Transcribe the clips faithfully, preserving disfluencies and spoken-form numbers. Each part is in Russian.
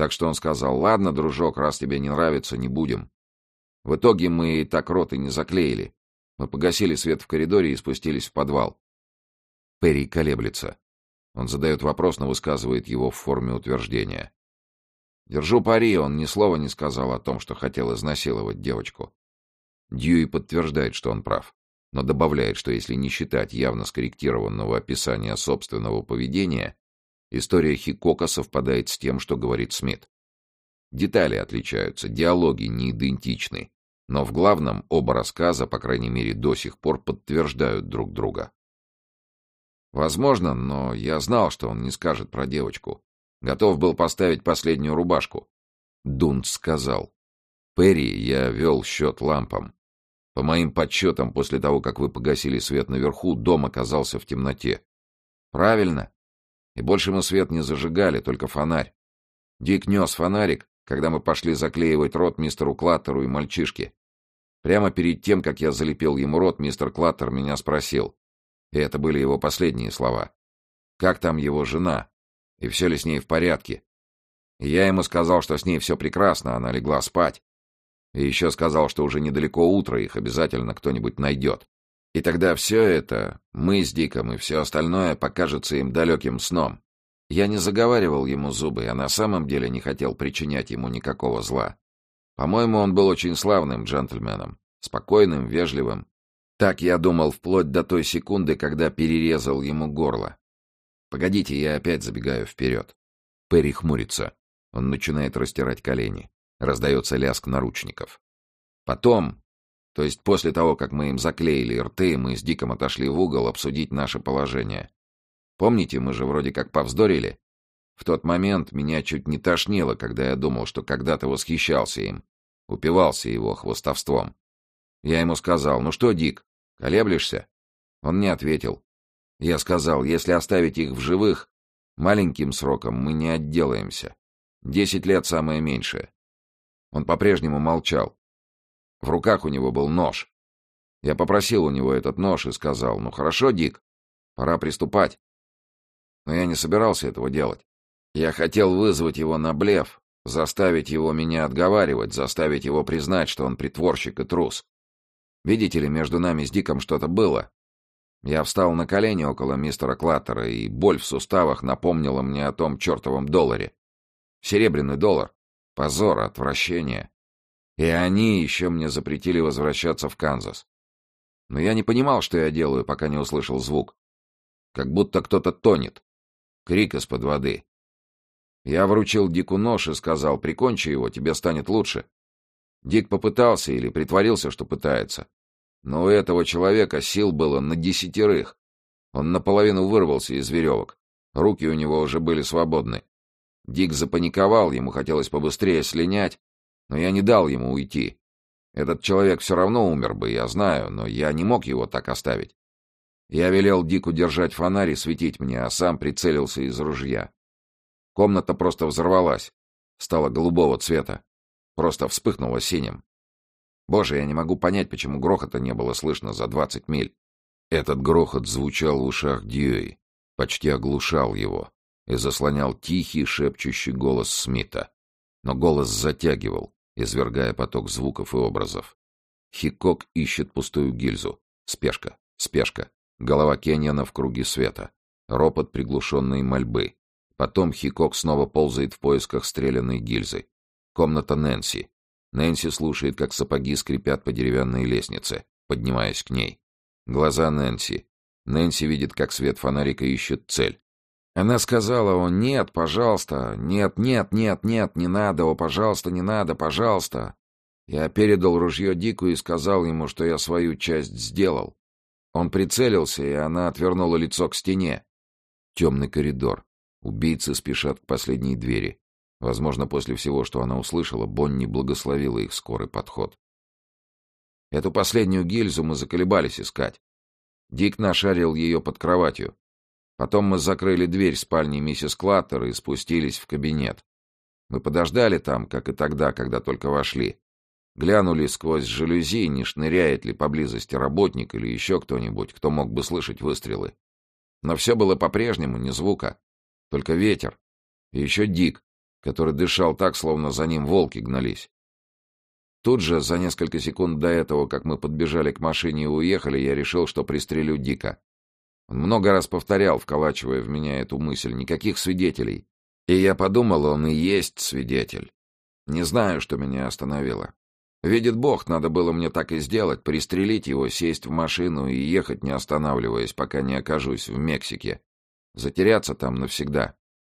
Так что он сказал: «Ладно, дружок, раз тебе не нравится, не будем». В итоге мы так рот и не заклеили. Мы погасили свет в коридоре и спустились в подвал. Перри колеблется. Он задает вопрос, но высказывает его в форме утверждения. Держу пари, он ни слова не сказал о том, что хотел изнасиловать девочку. Дьюи подтверждает, что он прав, но добавляет, что если не считать явно скорректированного описания собственного поведения, история Хикока совпадает с тем, что говорит Смит. Детали отличаются, диалоги не идентичны, но в главном оба рассказа, по крайней мере до сих пор, подтверждают друг друга. Возможно, но я знал, что он не скажет про девочку. Готов был поставить последнюю рубашку. Дунт сказал: «Перри, я вел счет лампам. По моим подсчетам, после того, как вы погасили свет наверху, дом оказался в темноте». «Правильно. И больше мы свет не зажигали, только фонарь. Дик нес фонарик, когда мы пошли заклеивать рот мистеру Клаттеру и мальчишке. Прямо перед тем, как я залепил ему рот, мистер Клаттер меня спросил, и это были его последние слова: «Как там его жена? И все ли с ней в порядке?» И я ему сказал, что с ней все прекрасно, она легла спать. И еще сказал, что уже недалеко утро, их обязательно кто-нибудь найдет. И тогда все это, мы с Диком и все остальное, покажется им далеким сном. Я не заговаривал ему зубы, а на самом деле не хотел причинять ему никакого зла. По-моему, он был очень славным джентльменом, спокойным, вежливым. Так я думал вплоть до той секунды, когда перерезал ему горло. Погодите, я опять забегаю вперед. Перри хмурится. Он начинает растирать колени. Раздается лязг наручников. Потом, то есть после того, как мы им заклеили рты, мы с Диком отошли в угол обсудить наше положение. Помните, мы же вроде как повздорили? В тот момент меня чуть не тошнило, когда я думал, что когда-то восхищался им, упивался его хвастовством. Я ему сказал: «Ну что, Дик, колеблешься?» Он не ответил. Я сказал: «Если оставить их в живых, маленьким сроком мы не отделаемся. Десять лет самое меньшее». Он по-прежнему молчал. В руках у него был нож. Я попросил у него этот нож и сказал: «Ну хорошо, Дик, пора приступать». Но я не собирался этого делать. Я хотел вызвать его на блеф, заставить его меня отговаривать, заставить его признать, что он притворщик и трус. Видите ли, между нами с Диком что-то было. Я встал на колени около мистера Клаттера, и боль в суставах напомнила мне о том чертовом долларе. Серебряный доллар. Позор, отвращение. И они еще мне запретили возвращаться в Канзас. Но я не понимал, что я делаю, пока не услышал звук. Как будто кто-то тонет. Крик из-под воды. Я вручил Дику нож и сказал: «Прикончи его, тебе станет лучше». Дик попытался или притворился, что пытается. Но у этого человека сил было на десятерых. Он наполовину вырвался из веревок. Руки у него уже были свободны. Дик запаниковал, ему хотелось побыстрее слинять, но я не дал ему уйти. Этот человек все равно умер бы, я знаю, но я не мог его так оставить. Я велел Дику держать фонарь и светить мне, а сам прицелился из ружья. Комната просто взорвалась, стала голубого цвета, просто вспыхнула синим. Боже, я не могу понять, почему грохота не было слышно за двадцать миль. Этот грохот звучал в ушах Дьюи, почти оглушал его, и заслонял тихий шепчущий голос Смита. Но голос затягивал, извергая поток звуков и образов. Хикок ищет пустую гильзу. Спешка, спешка. Голова Кеньяна в круге света. Ропот приглушенной мольбы. Потом Хикок снова ползает в поисках стрелянной гильзы. Комната Нэнси. Нэнси слушает, как сапоги скрипят по деревянной лестнице, поднимаясь к ней. Глаза Нэнси. Нэнси видит, как свет фонарика ищет цель. Она сказала: «О, нет, пожалуйста, нет, нет, нет, нет, не надо, о, пожалуйста, не надо, пожалуйста». Я передал ружье Дику и сказал ему, что я свою часть сделал. Он прицелился, и она отвернула лицо к стене. Темный коридор. Убийцы спешат к последней двери. Возможно, после всего, что она услышала, Бонни благословила их скорый подход. Эту последнюю гильзу мы заколебались искать. Дик нашарил ее под кроватью. Потом мы закрыли дверь спальни миссис Клаттер и спустились в кабинет. Мы подождали там, как и тогда, когда только вошли. Глянули сквозь жалюзи, не шныряет ли поблизости работник или еще кто-нибудь, кто мог бы слышать выстрелы. Но все было по-прежнему, ни звука. Только ветер. И еще Дик. который дышал так, словно за ним волки гнались. Тут же, за несколько секунд до этого, как мы подбежали к машине и уехали, я решил, что пристрелю Дика. Он много раз повторял, вколачивая в меня эту мысль: никаких свидетелей. И я подумал, он и есть свидетель. Не знаю, что меня остановило. Видит Бог, надо было мне так и сделать: пристрелить его, сесть в машину и ехать, не останавливаясь, пока не окажусь в Мексике. Затеряться там навсегда.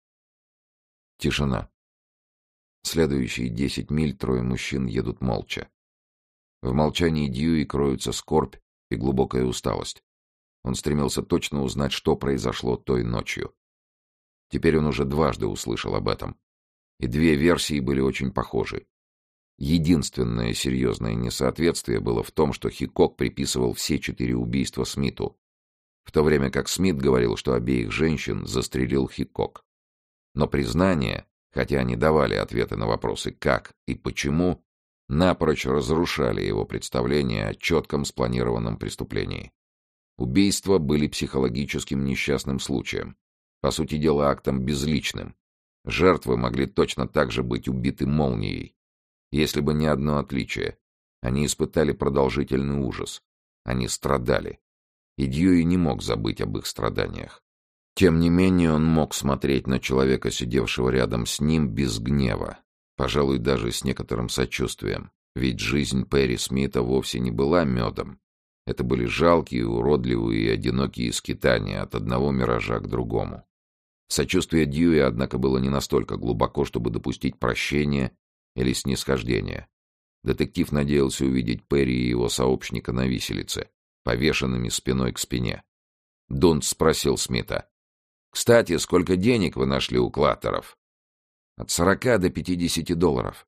Тишина. Следующие десять миль трое мужчин едут молча. В молчании Дьюи кроются скорбь и глубокая усталость. Он стремился точно узнать, что произошло той ночью. Теперь он уже дважды услышал об этом. И две версии были очень похожи. Единственное серьезное несоответствие было в том, что Хикок приписывал все четыре убийства Смиту, в то время как Смит говорил, что обеих женщин застрелил Хикок. Но признания, хотя они давали ответы на вопросы «как» и «почему», напрочь разрушали его представление о четком спланированном преступлении. Убийства были психологическим несчастным случаем, по сути дела актом безличным. Жертвы могли точно так же быть убиты молнией. Если бы не одно отличие. Они испытали продолжительный ужас. Они страдали. И Дьюи не мог забыть об их страданиях. Тем не менее, он мог смотреть на человека, сидевшего рядом с ним, без гнева, пожалуй, даже с некоторым сочувствием, ведь жизнь Перри Смита вовсе не была медом. Это были жалкие, уродливые и одинокие скитания от одного миража к другому. Сочувствие Дьюи, однако, было не настолько глубоко, чтобы допустить прощения или снисхождения. Детектив надеялся увидеть Перри и его сообщника на виселице, повешенными спиной к спине. Дунт спросил Смита: «Кстати, сколько денег вы нашли у Клаттеров?» «От сорока до пятидесяти долларов».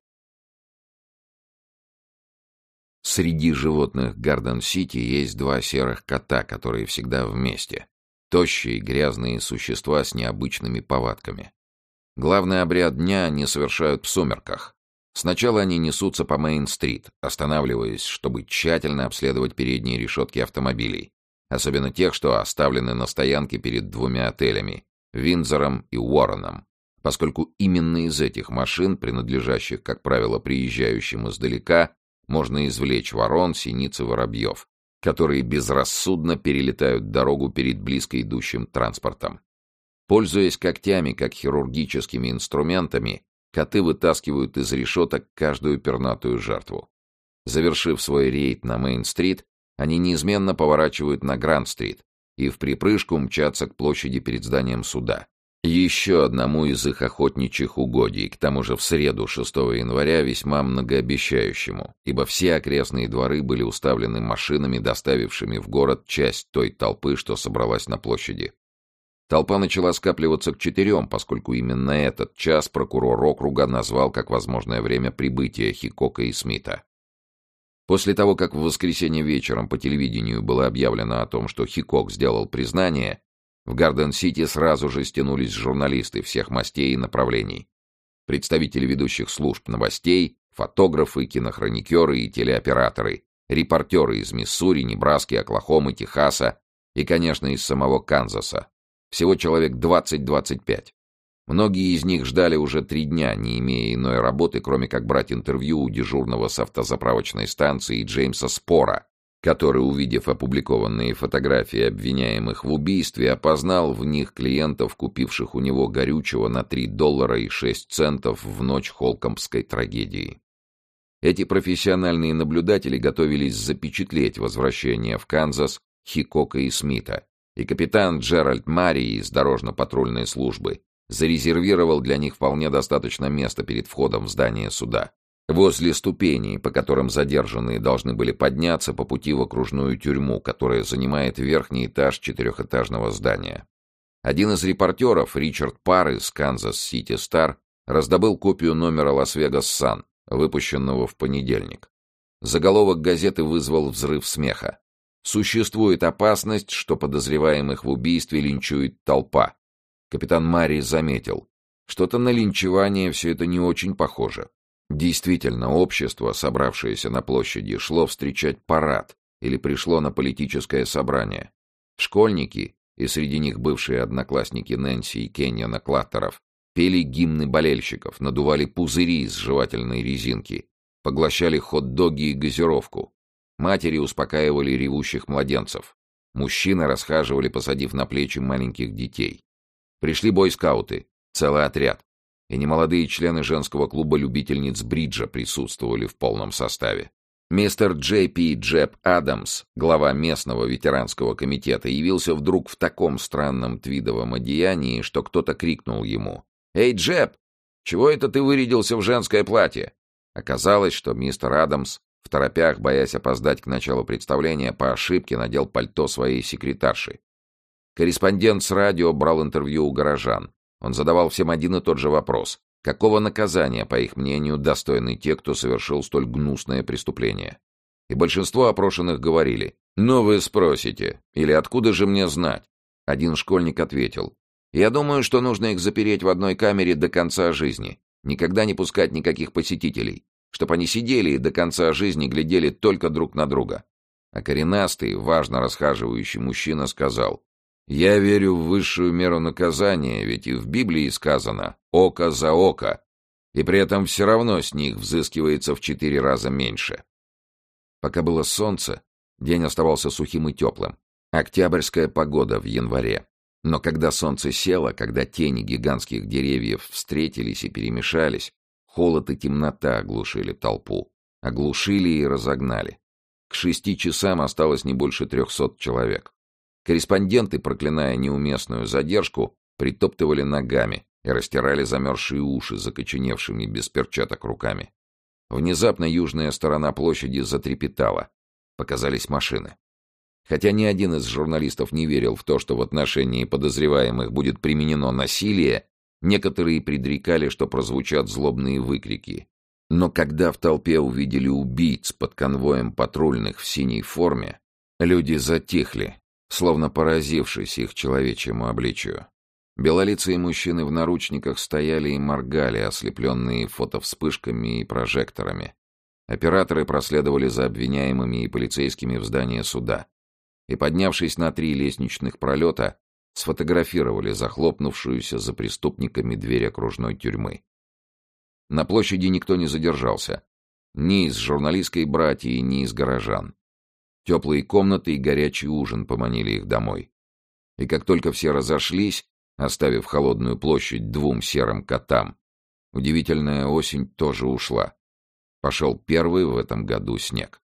Среди животных Гарден-Сити есть два серых кота, которые всегда вместе. Тощие, грязные существа с необычными повадками. Главный обряд дня они совершают в сумерках. Сначала они несутся по Мейн-стрит, останавливаясь, чтобы тщательно обследовать передние решетки автомобилей, особенно тех, что оставлены на стоянке перед двумя отелями — Виндзором и Уорреном, поскольку именно из этих машин, принадлежащих, как правило, приезжающим издалека, можно извлечь ворон, синиц и воробьев, которые безрассудно перелетают дорогу перед близко идущим транспортом. Пользуясь когтями, как хирургическими инструментами, коты вытаскивают из решеток каждую пернатую жертву. Завершив свой рейд на Мейн-стрит, они неизменно поворачивают на Гранд-стрит и в припрыжку мчатся к площади перед зданием суда. Еще одному из их охотничьих угодий, к тому же в среду, шестого января, весьма многообещающему, ибо все окрестные дворы были уставлены машинами, доставившими в город часть той толпы, что собралась на площади. Толпа начала скапливаться к четырем, поскольку именно этот час прокурор округа назвал как возможное время прибытия Хикока и Смита. После того, как в воскресенье вечером по телевидению было объявлено о том, что Хикок сделал признание, в Гарден-Сити сразу же стянулись журналисты всех мастей и направлений. Представители ведущих служб новостей, фотографы, кинохроникеры и телеоператоры, репортеры из Миссури, Небраски, Оклахомы, Техаса и, конечно, из самого Канзаса. Всего человек двадцать-двадцать пять. Многие из них ждали уже три дня, не имея иной работы, кроме как брать интервью у дежурного с автозаправочной станции Джеймса Спора, который, увидев опубликованные фотографии обвиняемых в убийстве, опознал в них клиентов, купивших у него горючего на три доллара и шесть центов в ночь Холкомбской трагедии. Эти профессиональные наблюдатели готовились запечатлеть возвращение в Канзас Хикока и Смита, и капитан Джеральд Марри из дорожно-патрульной службы зарезервировал для них вполне достаточно места перед входом в здание суда. Возле ступеней, по которым задержанные должны были подняться по пути в окружную тюрьму, которая занимает верхний этаж четырехэтажного здания. Один из репортеров, Ричард Парр из Канзас-Сити Стар, раздобыл копию номера Лас-Вегас Сан, выпущенного в понедельник. Заголовок газеты вызвал взрыв смеха. «Существует опасность, что подозреваемых в убийстве линчует толпа». Капитан Марри заметил: что-то на линчевание все это не очень похоже. Действительно, общество, собравшееся на площади, шло встречать парад или пришло на политическое собрание. Школьники, и среди них бывшие одноклассники Нэнси и Кеньона Клаттеров, Пели гимны болельщиков, надували пузыри из жевательной резинки, поглощали хот-доги и газировку. Матери успокаивали ревущих младенцев. Мужчины расхаживали, посадив на плечи маленьких детей. Пришли бойскауты, целый отряд. И немолодые члены женского клуба любительниц бриджа присутствовали в полном составе. Мистер Джей Пи Джеб Адамс, глава местного ветеранского комитета, явился вдруг в таком странном твидовом одеянии, что кто-то крикнул ему: «Эй, Джеб, чего это ты вырядился в женское платье?» Оказалось, что мистер Адамс, второпях, боясь опоздать к началу представления, по ошибке надел пальто своей секретарши. Корреспондент с радио брал интервью у горожан. Он задавал всем один и тот же вопрос: какого наказания, по их мнению, достойны те, кто совершил столь гнусное преступление? И большинство опрошенных говорили: «Ну вы спросите, или откуда же мне знать?» Один школьник ответил: «Я думаю, что нужно их запереть в одной камере до конца жизни, никогда не пускать никаких посетителей, чтобы они сидели и до конца жизни глядели только друг на друга». А коренастый, важно расхаживающий мужчина сказал: «Я верю в высшую меру наказания, ведь и в Библии сказано «око за око», и при этом все равно с них взыскивается в четыре раза меньше». Пока было солнце, день оставался сухим и теплым. Октябрьская погода в январе. Но когда солнце село, когда тени гигантских деревьев встретились и перемешались, холод и темнота оглушили толпу. Оглушили и разогнали. К шести часам осталось не больше трехсот человек. Корреспонденты, проклиная неуместную задержку, притоптывали ногами и растирали замерзшие уши закоченевшими без перчаток руками. Внезапно южная сторона площади затрепетала. Показались машины. Хотя ни один из журналистов не верил в то, что в отношении подозреваемых будет применено насилие, некоторые предрекали, что прозвучат злобные выкрики. Но когда в толпе увидели убийц под конвоем патрульных в синей форме, люди затихли, словно поразившись их человечьему обличию. Белолицые мужчины в наручниках стояли и моргали, ослепленные фотовспышками и прожекторами. Операторы проследовали за обвиняемыми и полицейскими в здание суда и, поднявшись на три лестничных пролета, сфотографировали захлопнувшуюся за преступниками дверь окружной тюрьмы. На площади никто не задержался. Ни из журналистской братьи, ни из горожан. Теплые комнаты и горячий ужин поманили их домой. И как только все разошлись, оставив холодную площадь двум серым котам, удивительная осень тоже ушла. Пошел первый в этом году снег.